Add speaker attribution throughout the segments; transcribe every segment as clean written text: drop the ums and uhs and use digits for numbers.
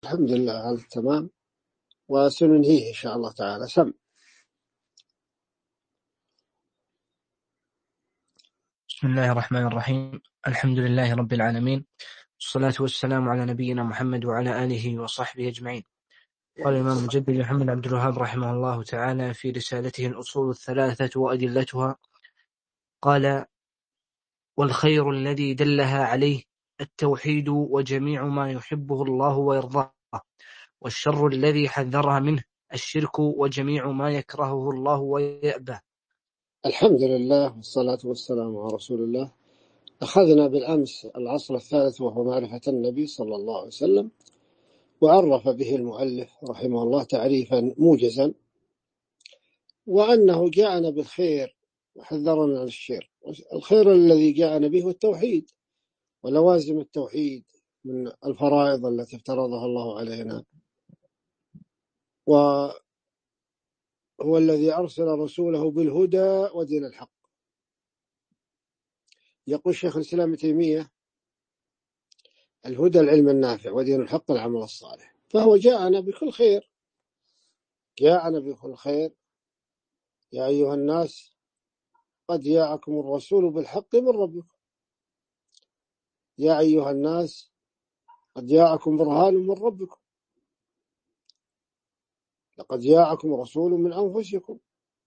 Speaker 1: الحمد لله على التمام، وسننهيه إن شاء الله تعالى. سم.
Speaker 2: بسم الله الرحمن الرحيم. الحمد لله رب العالمين، والصلاة والسلام على نبينا محمد وعلى آله وصحبه أجمعين. قال الإمام المجدد محمد عبد الوهاب رحمه الله تعالى في رسالته الأصول الثلاثة وأدلتها، قال: والخير الذي دلها عليه التوحيد وجميع ما يحبه الله ويرضاه، والشر الذي حذرها منه الشرك وجميع ما يكرهه الله ويأباه.
Speaker 1: الحمد لله والصلاة والسلام على رسول الله. أخذنا بالأمس العصر الثالث وهو معرفة النبي صلى الله عليه وسلم، وعرف به المؤلف رحمه الله تعريفا موجزا، وأنه جاءنا بالخير وحذرنا عن الشر. الخير الذي جاءنا به هو التوحيد ولوازم التوحيد من الفرائض التي افترضها الله علينا، وهو الذي أرسل رسوله بالهدى ودين الحق. يقول شيخ الإسلام ابن تيمية: الهدى العلم النافع، ودين الحق العمل الصالح. فهو جاءنا بكل خير، جاءنا بكل خير. يا أيها الناس قد جاءكم الرسول بالحق من ربكم، يا أيها الناس قد جاءكم برهان من ربكم، لقد جاءكم رسول من أنفسكم،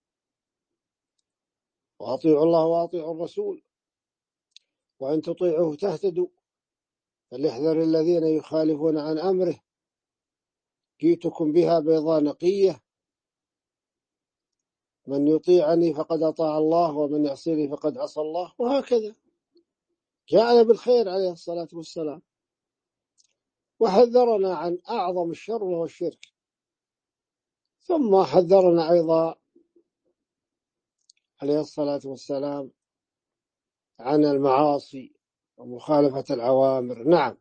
Speaker 1: وأطيعوا الله وأطيعوا الرسول وإن تطيعوه تهتدوا، فليحذر الذين يخالفون عن أمره، جئتكم بها بيضاء نقية، من يطيعني فقد أطاع الله ومن يعصيني فقد عصى الله. وهكذا جاءنا بالخير عليه الصلاة والسلام، وحذرنا عن أعظم الشر وهو الشرك، ثم حذرنا أيضا عليه الصلاة والسلام عن المعاصي ومخالفة الأوامر. نعم.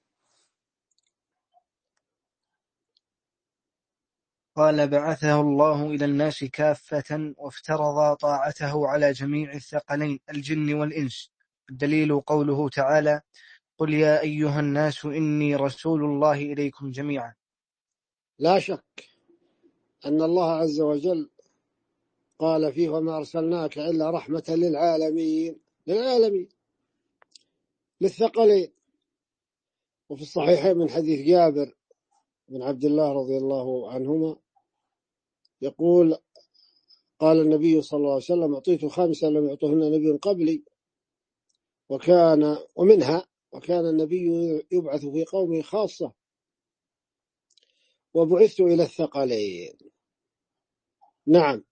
Speaker 2: قال: بعثه الله إلى الناس كافة، وافترض طاعته على جميع الثقلين الجن والإنس. الدليل قوله تعالى: قل يا أيها الناس إني رسول الله إليكم جميعا.
Speaker 1: لا شك أن الله عز وجل قال فيه: وما أرسلناك إلا رحمة للعالمين، للعالمين، للثقلين. وفي الصحيحين من حديث جابر بن عبد الله رضي الله عنهما يقول: قال النبي صلى الله عليه وسلم: أعطيت خمسة لم يعطهن نبي قبلي، وكان النبي يبعث في قومه خاصة، وبعثت إلى الثقلين. نعم.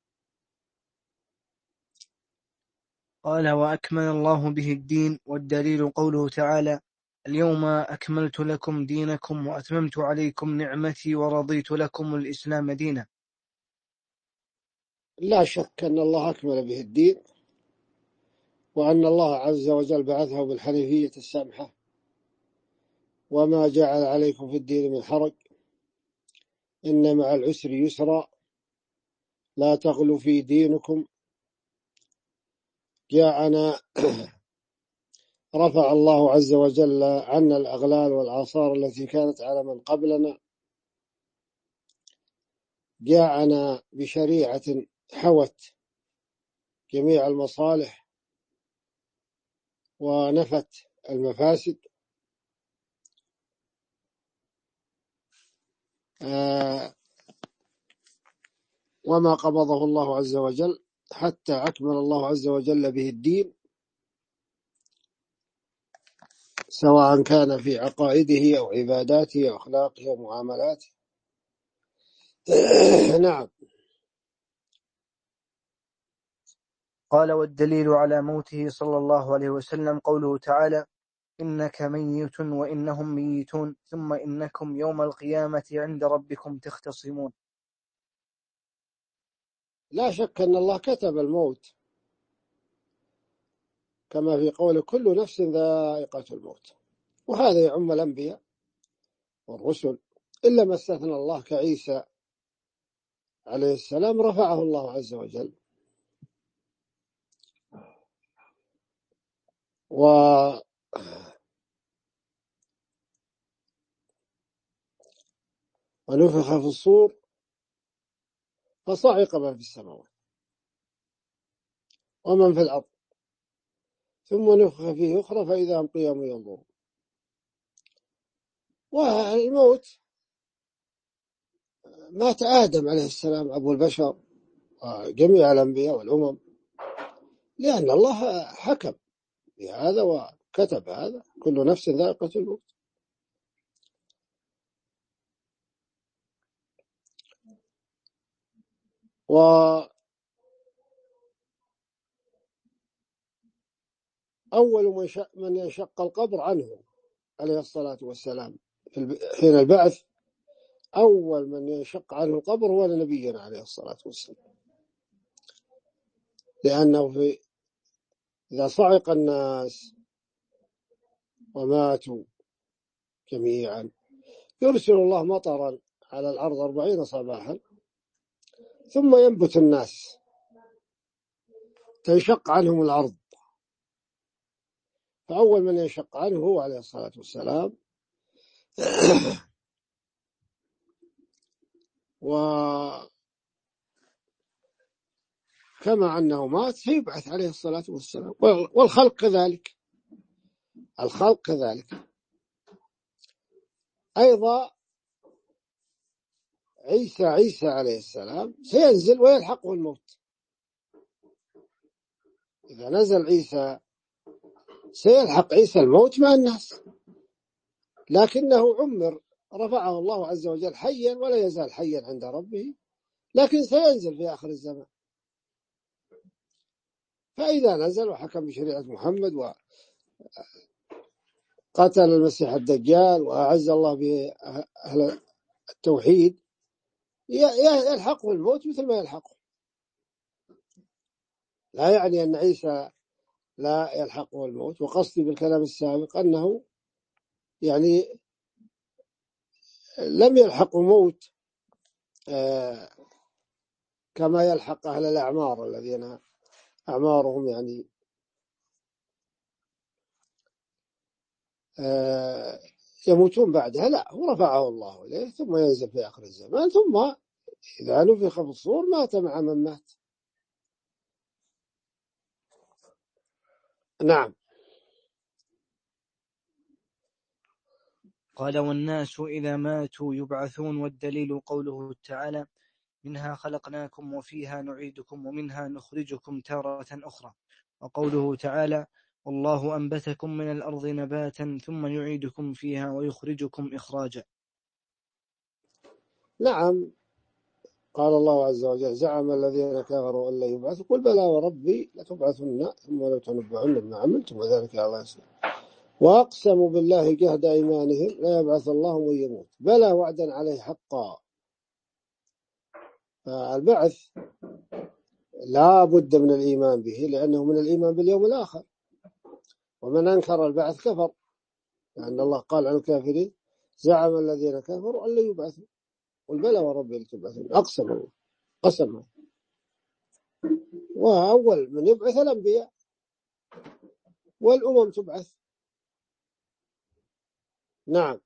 Speaker 2: قال: وأكمل الله به الدين. والدليل قوله تعالى: اليوم أكملت لكم دينكم وأتممت عليكم نعمتي ورضيت لكم الإسلام دينا.
Speaker 1: لا شك أن الله أكمل به الدين، وأن الله عز وجل بعثه بالحنيفية السمحة، وما جعل عليكم في الدين من حرج، إن مع العسر يسرا، لا تغلوا في دينكم. جاءنا رفع الله عز وجل عنا الأغلال والآثار التي كانت على من قبلنا، جاءنا بشريعة حوت جميع المصالح ونفت المفاسد. وما قبضه الله عز وجل حتى أكمل الله عز وجل به الدين، سواء كان في عقائده أو عباداته أو أخلاقه ومعاملاته. نعم.
Speaker 2: قال: والدليل على موته صلى الله عليه وسلم قوله تعالى: إنك ميت وإنهم ميتون ثم إنكم يوم القيامة عند ربكم تختصمون.
Speaker 1: لا شك أن الله كتب الموت، كما في قوله: كل نفس ذائقة الموت، وهذا يعم الأنبياء والرسل، إلا ما استثنى الله كعيسى عليه السلام، رفعه الله عز وجل. ونفخ في الصور فصعق من في السماوات ومن في الأرض ثم نفخ فيه أخرى فإذا هم قيام ينظرون. والموت مات آدم عليه السلام أبو البشر وجميع الأنبياء والأمم، لأن الله حكم بهذا وكتب هذا، كل نفس ذائقة الموت. وأول من ينشق القبر عنه عليه الصلاة والسلام حين البعث، أول من ينشق عنه القبر هو نبينا عليه الصلاة والسلام، لأنه إذا صعق الناس وماتوا جميعا يرسل الله مطرا على الأرض 40 صباحا ثم ينبت الناس تنشق عنهم الأرض، فأول من ينشق عنه هو عليه الصلاة والسلام. وكما أنه مات سيبعث عليه الصلاة والسلام، والخلق كذلك، الخلق كذلك أيضا. عيسى عليه السلام سينزل ويلحقه الموت، إذا نزل عيسى سيلحق عيسى الموت مع الناس، لكنه عمر رفعه الله عز وجل حيا ولا يزال حيا عند ربه، لكن سينزل في آخر الزمان. فإذا نزل وحكم بشريعة محمد وقتل المسيح الدجال وأعز الله به أهل التوحيد يلحقه الموت مثل ما يلحقه. لا يعني أن عيسى لا يلحقه الموت، وقصدي بالكلام السابق أنه يعني لم يلحقه موت كما يلحق أهل الأعمار الذين أعمارهم يعني يموتون بعدها، لا، هو رفعه الله إليه ثم ينزل في آخر الزمان، ثم إذا نفخ في الصور مات مع من مات. نعم.
Speaker 2: قال والناس إذا ماتوا يبعثون، والدليل قوله تعالى منها خلقناكم وفيها نعيدكم ومنها نخرجكم تارة أخرى، وقوله تعالى والله أنبتكم من الأرض نباتا ثم يعيدكم فيها ويخرجكم إخراجا.
Speaker 1: نعم. قال الله عز وجل زعم الذين كفروا أن لا يبعثوا، قل بلى وربي لتبعثن ثم لتنبؤن بما عملتم وذلك على الله يسير. وأقسموا بالله جهد أيمانهم لا يبعث الله من يموت بلى وعدا عليه حقا. فالبعث لا بد من الإيمان به، لأنه من الإيمان باليوم الآخر، ومن أنكر البعث كفر، لأن الله قال عن الكافرين زعم الذين كفروا أن لا يبعثوا قل بلى وربي لتبعثون. أقسم الله قسما، وأول من يبعث الأنبياء والأمم تبعث. نعم.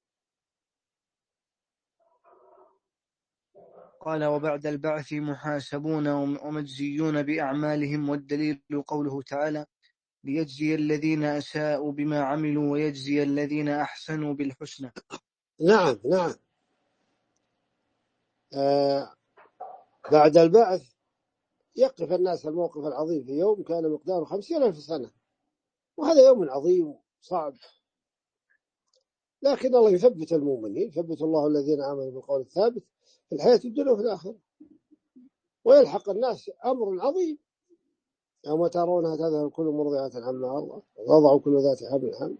Speaker 2: قال وبعد البعث محاسبون ومجزيون بأعمالهم، والدليل قوله تعالى ليجزي الذين أساءوا بما عملوا ويجزي الذين أحسنوا بالحسنى.
Speaker 1: نعم. نعم. بعد البعث يقف الناس الموقف العظيم في يوم كان مقداره 50,000 سنة، وهذا يوم عظيم صعب، لكن الله يثبت المؤمنين، يثبت الله الذين آمنوا بالقول الثابت في الحياة الدنيا وفي الآخرة. ويلحق الناس أمر عظيم يوم ترونها تذهل كل مرضعة عما أرضعت وتضع كل ذات حمل حمل.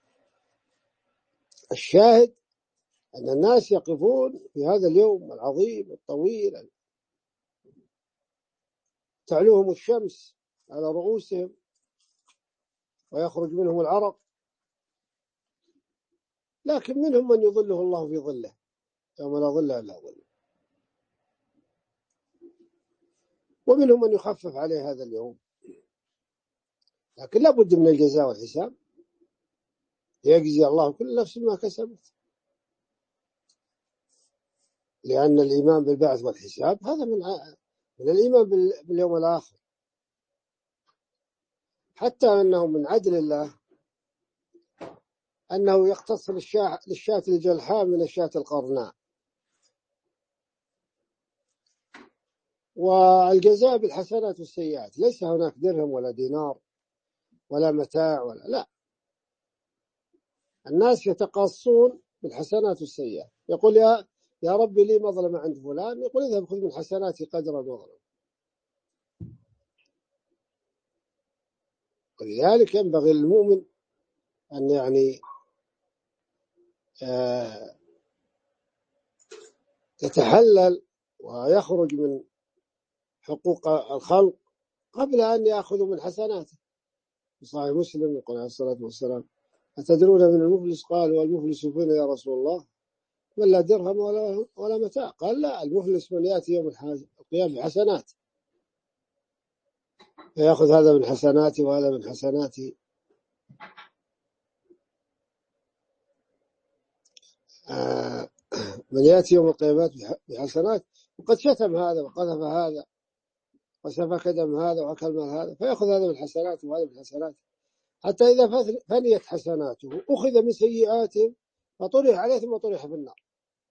Speaker 1: الشاهد أن الناس يقفون في هذا اليوم العظيم الطويل، تعلوهم الشمس على رؤوسهم ويخرج منهم العرق، لكن منهم من يظله الله في ظله يوم لا ظل إلا ظله، ومنهم من يخفف عليه هذا اليوم، لكن لا بد من الجزاء والحساب، يجزي الله كل نفس ما كسبت. لأن الإيمان بالبعث والحساب هذا من الإيمان باليوم الآخر، حتى أنه من عدل الله أنه يختص للشاة الجلحاء من الشاة القرناء. والجزاء بالحسنات والسيئات، ليس هناك درهم ولا دينار ولا متاع ولا لا، الناس يتقاصون بالحسنات والسيئات. يقول يا ربي لي مظلمة عند فلان، يقول اذهب خذ من حسناتي قدر المظلمة. ولذلك ينبغي للمؤمن أن يتحلل ويخرج من حقوق الخلق قبل أن يأخذوا من حسناته. في صحيح مسلم يقول عليه الصلاة والسلام: أتدرون من المفلس؟ قالوا: والمفلس فينا يا رسول الله، من لا درهم ولا متاع. قال: لا، المفلس من يأتي يوم القيامة بحسنات، فيأخذ هذا من حسناتي وهذا من حسناتي. من يأتي يوم القيامة بحسنات وقد شتم هذا وقذف هذا وسفك دم هذا وأكل مال هذا، فيأخذ هذا من حسناته وهذا من حسناته، حتى إذا فنيت حسناته أخذ من سيئاتهم فطرح عليه ثم طرح في النار.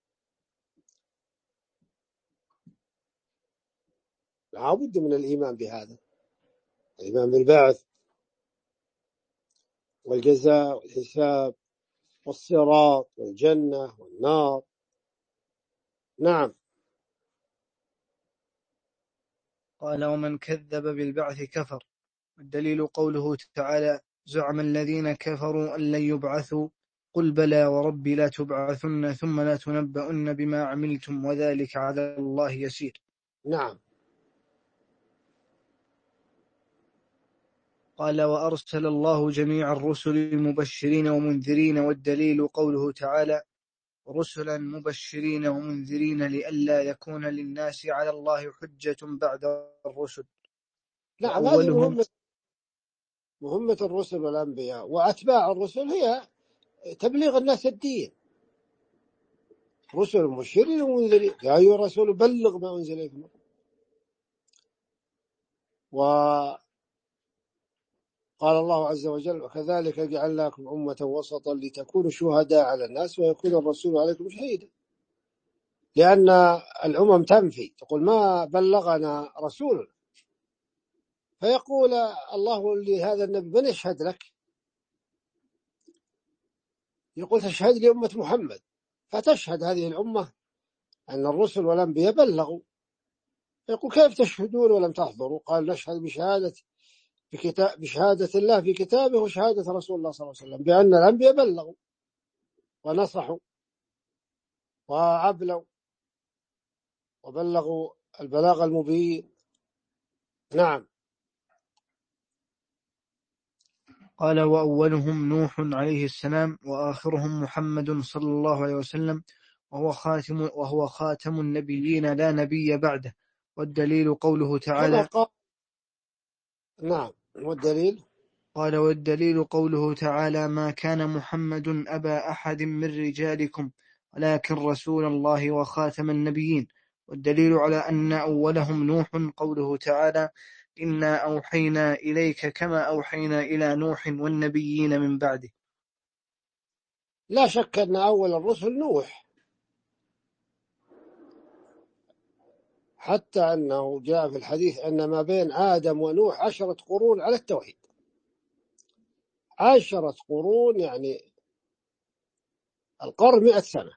Speaker 1: لا بد من الإيمان بهذا، الإيمان بالبعث والجزاء والحساب والصراط والجنة والنار. نعم.
Speaker 2: قال: ومن كذب بالبعث كفر. والدليل قوله تعالى: زعم الذين كفروا أن لن يبعثوا قل بلى وربي لا تبعثن ثم لا تنبؤن بما عملتم وذلك على الله يسير.
Speaker 1: نعم.
Speaker 2: قال: وأرسل الله جميع الرسل مبشرين ومنذرين. والدليل قوله تعالى: رسلا مبشرين ومنذرين لئلا يكون للناس على الله حجة بعد الرسل.
Speaker 1: نعم، هذه مهمة الرسل والأنبياء وأتباع الرسل، هي تبليغ الناس الدين. رسل مبشرين ومنذرين، يا أيها الرسول بلغ ما أنزل إليكم. وقال الله عز وجل: وكذلك جعلناكم أمة وسطا لتكونوا شهداء على الناس ويكون الرسول عليكم شهيدا. لأن الأمم تنفي، تقول ما بلغنا رسول، فيقول الله لهذا النبي: من يشهد لك؟ يقول: تشهد لي أمة محمد. فتشهد هذه الأمة أن الرسل والأنبياء بلغوا. يقول: كيف تشهدون ولم تحضروا؟ قال: نشهد بشهادة الله في كتابه وشهادة رسول الله صلى الله عليه وسلم بأن الأنبياء بلغوا ونصحوا وعبلوا وبلغوا البلاغ المبين. نعم.
Speaker 2: قال: وأولهم نوح عليه السلام وآخرهم محمد صلى الله عليه وسلم وهو خاتم النبيين لا نبي بعده. والدليل قوله تعالى:
Speaker 1: نعم. والدليل
Speaker 2: قال: والدليل قوله تعالى: ما كان محمد أبا أحد من رجالكم ولكن رسول الله وخاتم النبيين. والدليل على أن أولهم نوح قوله تعالى: إنا أوحينا إليك كما أوحينا إلى نوح والنبيين من بعده.
Speaker 1: لا شك أن أول الرسل نوح، حتى أنه جاء في الحديث أن ما بين آدم ونوح 10 قرون على التوحيد. 10 قرون يعني القرن 100 سنة،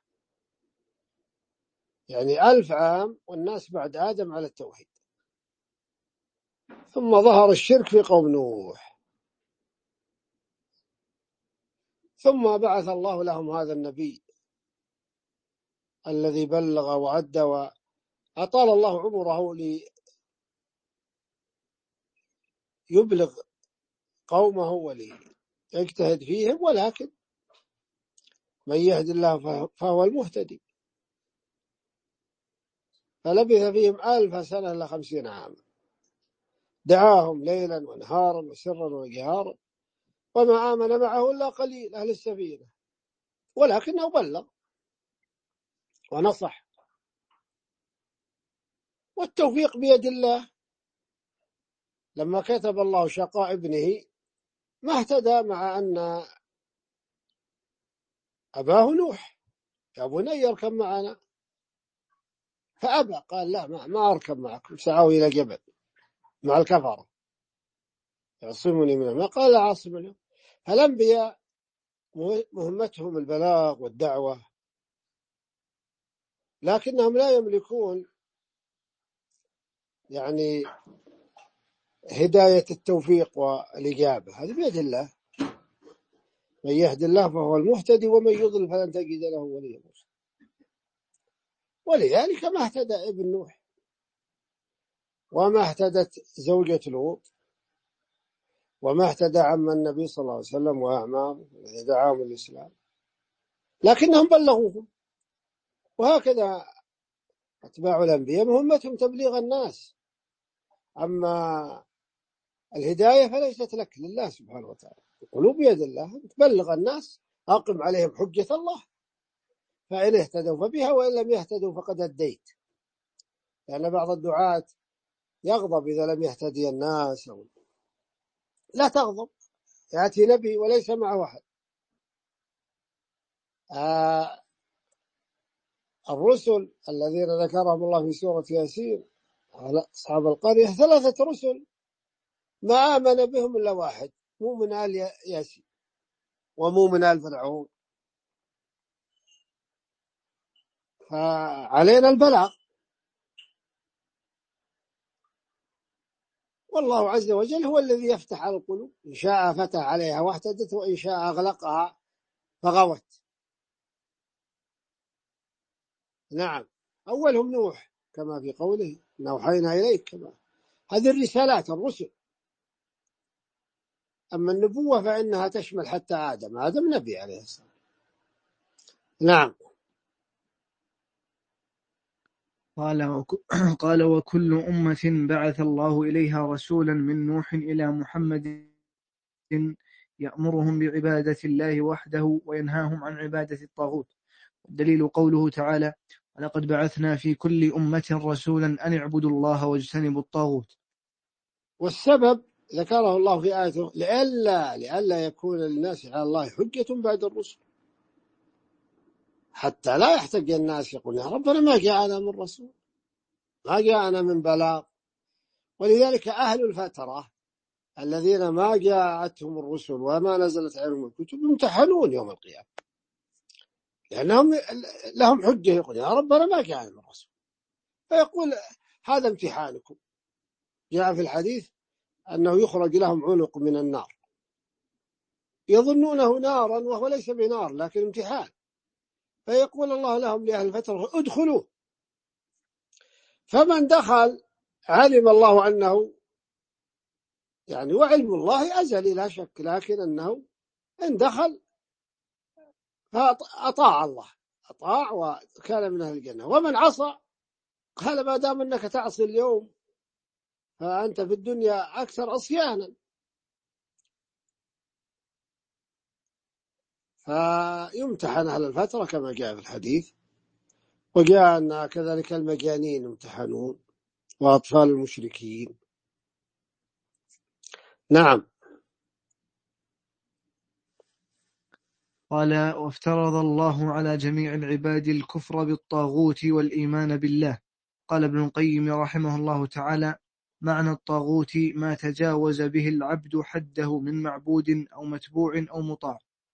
Speaker 1: يعني 1000 عام والناس بعد آدم على التوحيد. ثم ظهر الشرك في قوم نوح، ثم بعث الله لهم هذا النبي الذي بلغ وأدى، وأطال الله عمره ليبلغ قومه وليجتهد فيهم. ولكن من يهد الله فهو المهتدي. فلبث فيهم 1000 سنة إلا 50 عاما، دعاهم ليلا ونهارا وسرا وجهارا، وما آمن معه إلا قليل أهل السفينة، ولكنه بلغ ونصح والتوفيق بيد الله. لما كتب الله شقاء ابنه ما اهتدى، مع أن أباه نوح: يا بني اركب معنا، فأبى، قال: لا، ما أركب معكم، سعوا إلى جبل مع الكفرة يعصمني من الماء. قال: لا عاصم اليوم. فالأنبياء مهمتهم البلاغ والدعوة، لكنهم لا يملكون يعني هداية التوفيق والإجابة، هذه بيد الله. من يهد الله فهو المهتدي، ومن يضلل فلن تجد له وليا مرشدا. ولذلك ما اهتدى ابن نوح، وما اهتدت زوجة لوط، وما اهتدى عم النبي صلى الله عليه وسلم وأعمامه الذي دعاهم الإسلام، لكنهم بلغوهم. وهكذا أتباع الأنبياء مهمتهم تبليغ الناس، أما الهداية فليست لك، لله سبحانه وتعالى. القلوب بيد الله، تبلغ الناس، أقم عليهم حجة الله، فإن اهتدوا فبها، وإن لم يهتدوا فقد أديت. لأن بعض الدعاة يغضب إذا لم يهتدي الناس. لا تغضب، يأتي نبي وليس معه أحد. الرسل الذين ذكرهم الله في سورة ياسين على أصحاب القرية 3 رسل ما آمن بهم إلا واحد، مو من آل ياسين ومو من آل فرعون. فعلينا البلاغ، والله عز وجل هو الذي يفتح على القلوب، إن شاء فتح عليها واهتدت، وإن شاء أغلقها فغوت. نعم، أولهم نوح كما في قوله: إن أوحينا إليك. كما هذه الرسالات الرسل. أما النبوة فإنها تشمل حتى آدم نبي عليه السلام. نعم.
Speaker 2: قال وكل أمة بعث الله إليها رسولا من نوح إلى محمد يأمرهم بعبادة الله وحده وينهاهم عن عبادة الطاغوت. الدليل قوله تعالى: ولقد بعثنا في كل أمة رسولا أن اعبدوا الله واجتنبوا الطاغوت.
Speaker 1: والسبب ذكره الله في آيته: لئلا يكون للناس على الله حجة بعد الرسل، حتى لا يحتج الناس يقول: يا ربنا ما جاءنا من رسول، ما جاءنا من بلاغ. ولذلك أهل الفترة الذين ما جاءتهم الرسل وما نزلت عليهم الكتب يمتحنون يوم القيامة، لأنهم لهم حجة، يقول: يا ربنا ما جاءنا من رسول. فيقول: هذا امتحانكم. جاء في الحديث أنه يخرج لهم عنق من النار يظنونه نارا وهو ليس بنار لكن امتحان، فيقول الله لهم لأهل الفترة: ادخلوا. فمن دخل علم الله أنه يعني، وعلم الله أزلي لا شك، لكن أنه إن دخل فأطاع الله، أطاع وكان من أهل الجنة. ومن عصى قال: ما دام أنك تعصي اليوم فأنت في الدنيا أكثر عصيانا. فيمتحن أهل الفترة كما جاء في الحديث. وجاء أن كذلك المجانين يمتحنون، وأطفال المشركين. نعم.
Speaker 2: قال وافترض الله على جميع العباد الكفر بالطاغوت والإيمان بالله. قال ابن القيم رحمه الله تعالى: معنى الطاغوت ما تجاوز به العبد حده من معبود أو متبوع أو مطاع.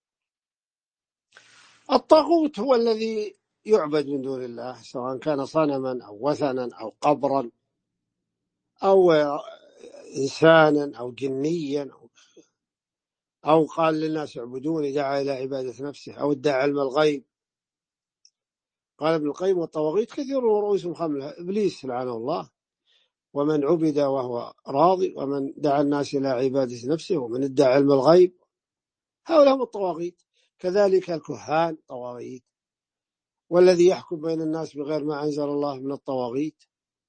Speaker 1: الطاغوت هو الذي يعبد من دون الله، سواء كان صنما أو وثنا أو قبرا أو إنسانا أو جنيا، أو قال للناس اعبدوني دعا إلى عبادة نفسه، أو ادعى علم الغيب. قال ابن القيم: والطواغيت كثير ورؤوسهم خملة: إبليس لعنه الله، ومن عبد وهو راضي، ومن دعا الناس إلى عبادة نفسه، ومن ادعى علم الغيب. هؤلاء هم الطواغيت. كذلك الكهان طواغيت، والذي يحكم بين الناس بغير ما أنزل الله من الطواغيت.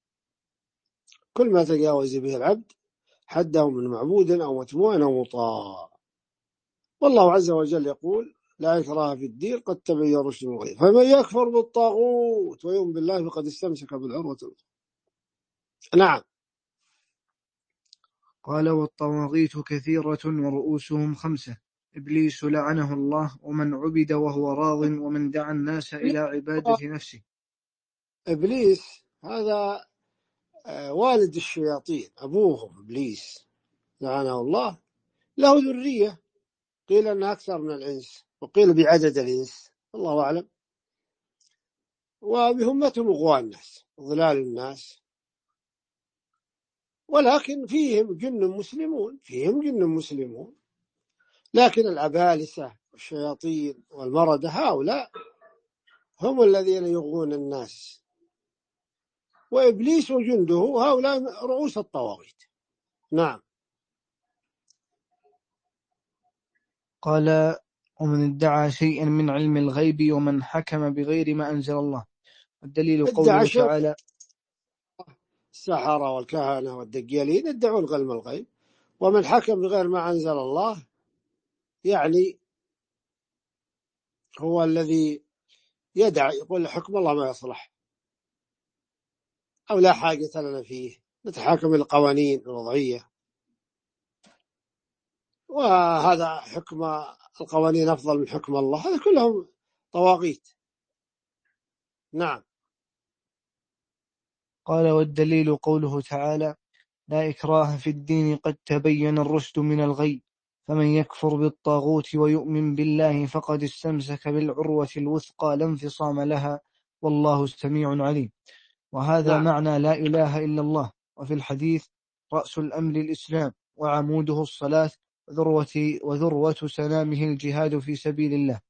Speaker 1: كل ما تجاوز به العبد حده من معبود أو متبوع أو مطاع. والله عز وجل يقول: لا إكراه في الدين قد تبين الرشد من الغي، فمن يكفر بالطاغوت ويؤمن بالله فقد استمسك بالعروة الوثقى. نعم.
Speaker 2: قال والطواغيت كثيرة ورؤوسهم 5: إبليس لعنه الله، ومن عبد وهو راض، ومن دعا الناس إلى عبادة نفسه.
Speaker 1: إبليس هذا والد الشياطين، أبوهم إبليس لعنه الله، له ذرية، قيل أنها أكثر من الإنس وقيل بعدد الإنس، الله أعلم. وبهمتهم إغواء الناس، ضلال الناس، ولكن فيهم جن مسلمون، لكن العبالسة والشياطين والمردة هؤلاء هم الذين يغوون الناس، وإبليس وجنده هؤلاء رؤوس الطواغيت. نعم.
Speaker 2: قال ومن ادعى شيئا من علم الغيب، ومن حكم بغير ما أنزل الله. والدليل
Speaker 1: ادعى
Speaker 2: قوله
Speaker 1: شيء،
Speaker 2: تعالى:
Speaker 1: السحرة والكهنة والدجالين يدعون علم الغيب، ومن حكم بغير ما أنزل الله يعني هو الذي يدعي، يقول حكم الله ما يصلح أو لا حاجة لنا فيه، نتحاكم القوانين الوضعية، وهذا حكم القوانين أفضل من حكم الله، هذا كلهم طواغيت. نعم.
Speaker 2: قال والدليل قوله تعالى: لا إكراه في الدين قد تبين الرشد من الغي، فمن يكفر بالطاغوت ويؤمن بالله فقد استمسك بالعروة الوثقى لا انفصام لها، والله سميع عليم. وهذا
Speaker 1: نعم.
Speaker 2: معنى لا إله إلا الله. وفي الحديث: رأس الأمر الإسلام، وعموده الصلاة، وذروة سنامه الجهاد في سبيل الله.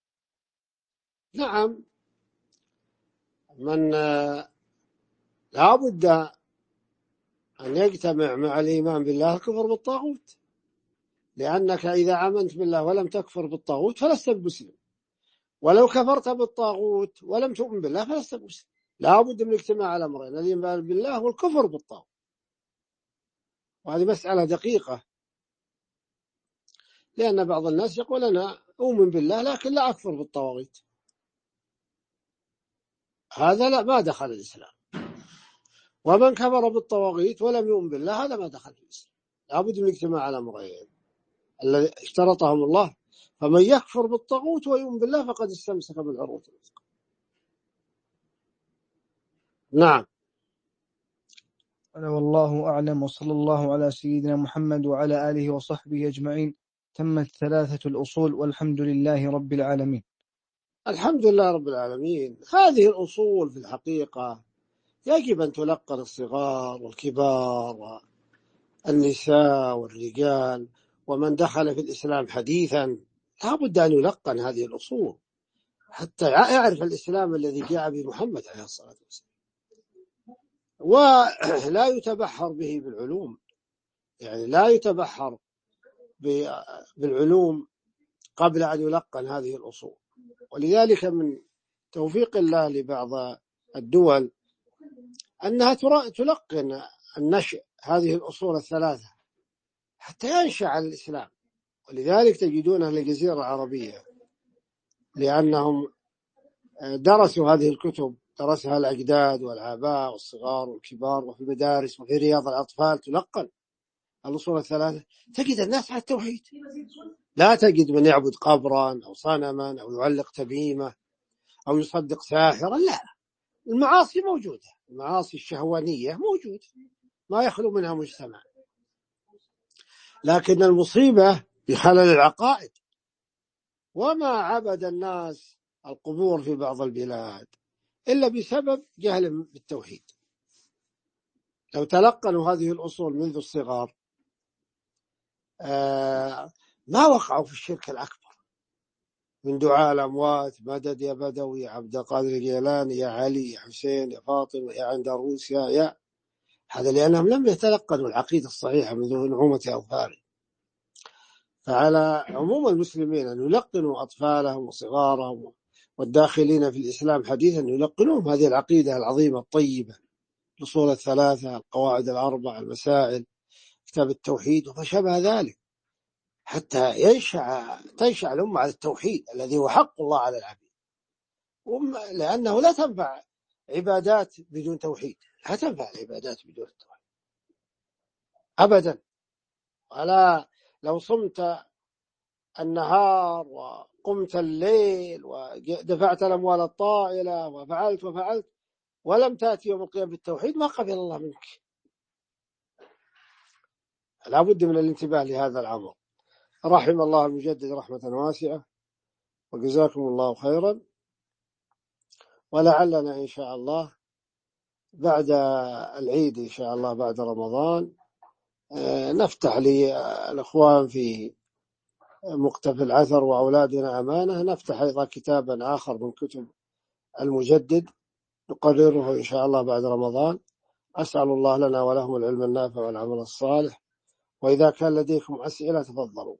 Speaker 1: نعم. من لا بد أن يجتمع مع الإيمان بالله الكفر بالطاغوت، لأنك إذا آمنت بالله ولم تكفر بالطاغوت فلست بمسلم، ولو كفرت بالطاغوت ولم تؤمن بالله فلست بمسلم. لا بد من اجتماع الأمرين، الإيمان بالله والكفر بالطاغوت، وهذه مسألة دقيقة، لأن بعض الناس يقول أنا أؤمن بالله لكن لا أكفر بالطواغيت، هذا لا، ما دخل الإسلام. ومن كفر بالطواغيت ولم يؤمن بالله هذا ما دخل في الإسلام. لا بد من اجتماع الأمرين الذي اشترطهم الله، فمن يكفر بالطاغوت ويؤمن بالله فقد استمسك بالعروة الوثقى. نعم.
Speaker 2: والله أعلم، وصلى الله على سيدنا محمد وعلى آله وصحبه أجمعين. تمت 3 الأصول، والحمد لله رب العالمين.
Speaker 1: الحمد لله رب العالمين. هذه الأصول في الحقيقة يجب أن تلقن الصغار والكبار والنساء والرجال، ومن دخل في الإسلام حديثا لا بد أن يلقن هذه الأصول حتى يعرف الإسلام الذي جاء به محمد عليه الصلاة والسلام، ولا يتبحر به بالعلوم، يعني لا يتبحر بالعلوم قبل أن يلقن هذه الأصول. ولذلك من توفيق الله لبعض الدول أنها تلقن النشء هذه الأصول الثلاثة حتى ينشأ على الإسلام. ولذلك تجدون أهل الجزيرة العربية لأنهم درسوا هذه الكتب، درسها الأجداد والآباء والصغار والكبار، وفي المدارس وفي رياض الأطفال تلقن الأصول الثلاثة، تجد الناس على التوحيد، لا تجد من يعبد قبرا أو صنما أو يعلق تميمة أو يصدق ساحرا، لا، المعاصي موجودة، المعاصي الشهوانية موجودة ما يخلو منها مجتمع، لكن المصيبة بخلل العقائد. وما عبد الناس القبور في بعض البلاد إلا بسبب جهل بالتوحيد. لو تلقنوا هذه الأصول منذ الصغار ما وقعوا في الشرك الأكبر من دعاء الأموات، مدد يا بدوي يا عبد القادر الجيلاني يا علي يا حسين يا فاطمة يا عندروس يا هذا لأنهم لم يتلقنوا العقيدة الصحيحة منذ نعومة أظفارهم. فعلى عموم المسلمين أن يلقنوا أطفالهم وصغارهم والداخلين في الإسلام حديثا، يلقنوهم هذه العقيدة العظيمة الطيبة، الأصول الثلاثة، القواعد الأربع، المسائل، كتاب التوحيد وما شابه ذلك، حتى تنشأ الأمة على التوحيد الذي هو حق الله على العبيد، لأنه لا تنفع عبادات بدون توحيد، لا تنفع العبادات بدون التوحيد أبدا. ولا لو صمت النهار وقمت الليل ودفعت الأموال الطائلة وفعلت ولم تأتي يوم القيامة بالتوحيد ما قبل الله منك. لا بد من الانتباه لهذا الأمر. رحم الله المجدد رحمة واسعة، وجزاكم الله خيرا. ولعلنا إن شاء الله بعد العيد إن شاء الله بعد رمضان نفتح للأخوان في مقتفى العثر وأولادنا أمانة، نفتح أيضا كتابا آخر من كتب المجدد نقرره إن شاء الله بعد رمضان. أسأل الله لنا ولهم العلم النافع والعمل الصالح. وإذا كان لديكم أسئلة تفضلوا.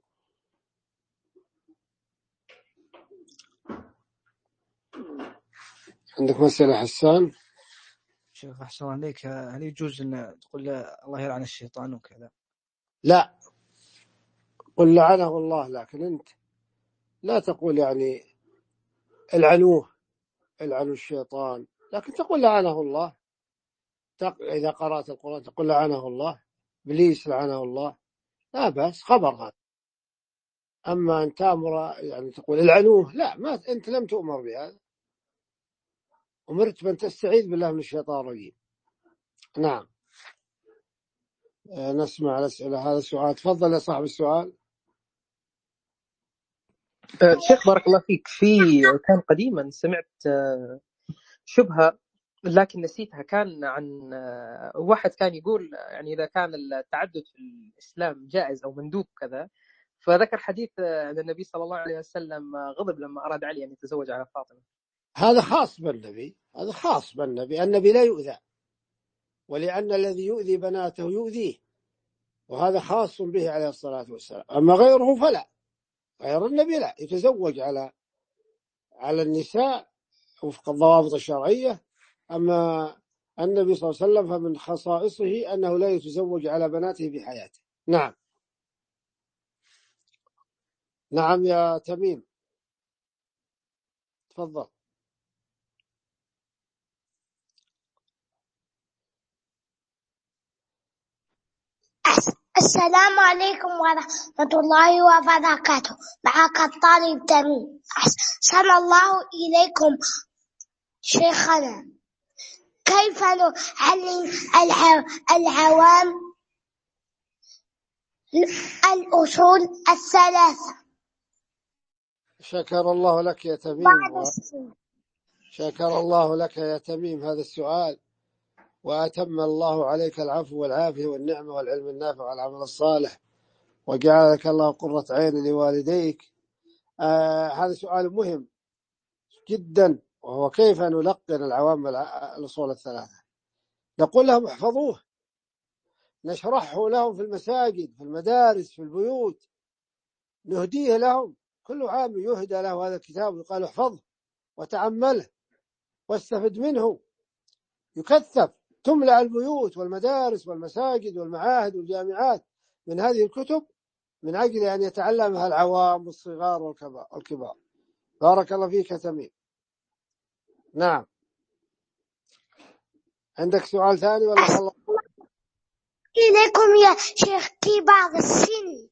Speaker 1: عندك مسألة حسان؟
Speaker 2: شيخ أحسن عليك، هل يجوز أن تقول الله يلعن الشيطان وكذا؟
Speaker 1: لا، قل لعنه الله، لكن أنت لا تقول يعني العنوه العنوا الشيطان، لكن تقول لعنه الله. إذا قرأت القرآن تقول لعنه الله، إبليس لعنه الله، لا بأس، خبر هذا. أما أن تأمر يعني تقول العنوه، لا، ما أنت لم تؤمر بهذا، أمرت بأن تستعيذ بالله من الشيطان الرجيم. نعم. نسمع الأسئلة. هذا السؤال، تفضل يا صاحب السؤال.
Speaker 3: شيخ بارك الله فيك، كان قديما سمعت شبهة لكن نسيتها. كان عن واحد كان يقول يعني إذا كان التعدد في الإسلام جائز أو مندوب كذا، فذكر حديث أن النبي صلى الله عليه وسلم غضب لما أراد علي أن يتزوج على فاطمة.
Speaker 1: هذا خاص بالنبي، هذا خاص بالنبي. النبي لا يؤذى، ولأن الذي يؤذي بناته يؤذيه، وهذا خاص به عليه الصلاة والسلام. أما غيره فلا، غير النبي لا يتزوج على النساء وفق الضوابط الشرعية. أما النبي صلى الله عليه وسلم فمن خصائصه أنه لا يتزوج على بناته بحياته. نعم. نعم يا تميم، تفضل.
Speaker 4: السلام عليكم ورحمة الله وبركاته. معك الطالب تميم. أحسن الله إليكم شيخنا. كيف نعلم العوام الأصول الثلاثة؟
Speaker 1: شكر الله لك يا تميم، شكر الله لك يا تميم هذا السؤال، وأتم الله عليك العفو والعافية والنعمة والعلم النافع والعمل الصالح، وجعلك الله قرة عين لوالديك. هذا سؤال مهم جدا، وهو كيف نلقن العوام الأصول الثلاثة. نقول لهم احفظوه، نشرحه لهم في المساجد، في المدارس، في البيوت، نهديه لهم. كل عام يهدى له هذا الكتاب ويقال احفظه وتعمله واستفد منه، يكثف، تملأ البيوت والمدارس والمساجد والمعاهد والجامعات من هذه الكتب، من أجل أن يتعلمها العوام والصغار والكبار. بارك الله فيك يا تميم. نعم. عندك سؤال ثاني ولا خلص؟
Speaker 4: إليكم يا شيخ كبار السن.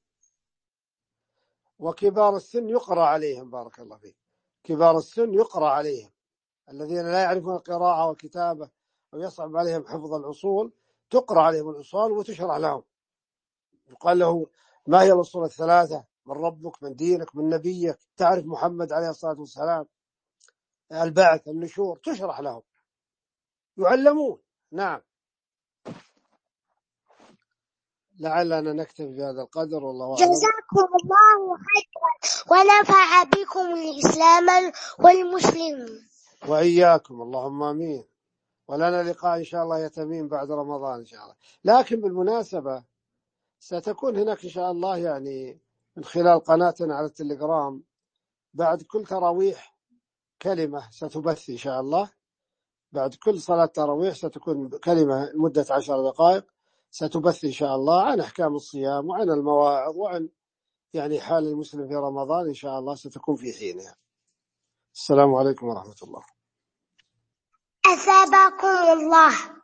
Speaker 1: وكبار السن يقرأ عليهم، بارك الله فيك، كبار السن يقرأ عليهم، الذين لا يعرفون القراءة والكتابة ويصعب عليهم حفظ الأصول، تقرأ عليهم الأصول وتشرح لهم. يقال له ما هي الأصول الثلاثة؟ من ربك، من دينك، من نبيك، تعرف محمد عليه الصلاة والسلام، البعث، النشور، تشرح لهم، يعلمون. نعم. لعلنا نكتفي بهذا القدر، والله أعلم.
Speaker 4: جزاكم الله خيرا ونفع بكم الإسلام والمسلمين.
Speaker 1: وإياكم، اللهم آمين. ولنا لقاء إن شاء الله يا تميم بعد رمضان إن شاء الله. لكن بالمناسبة ستكون هناك إن شاء الله يعني من خلال قناتنا على التليجرام بعد كل تراويح كلمة ستبث إن شاء الله. بعد كل صلاة تراويح ستكون كلمة لمدة 10 دقائق ستبث إن شاء الله عن أحكام الصيام وعن المواعظ وعن يعني حال المسلم في رمضان إن شاء الله، ستكون في حينها. السلام عليكم ورحمة الله.
Speaker 4: أثابكم الله.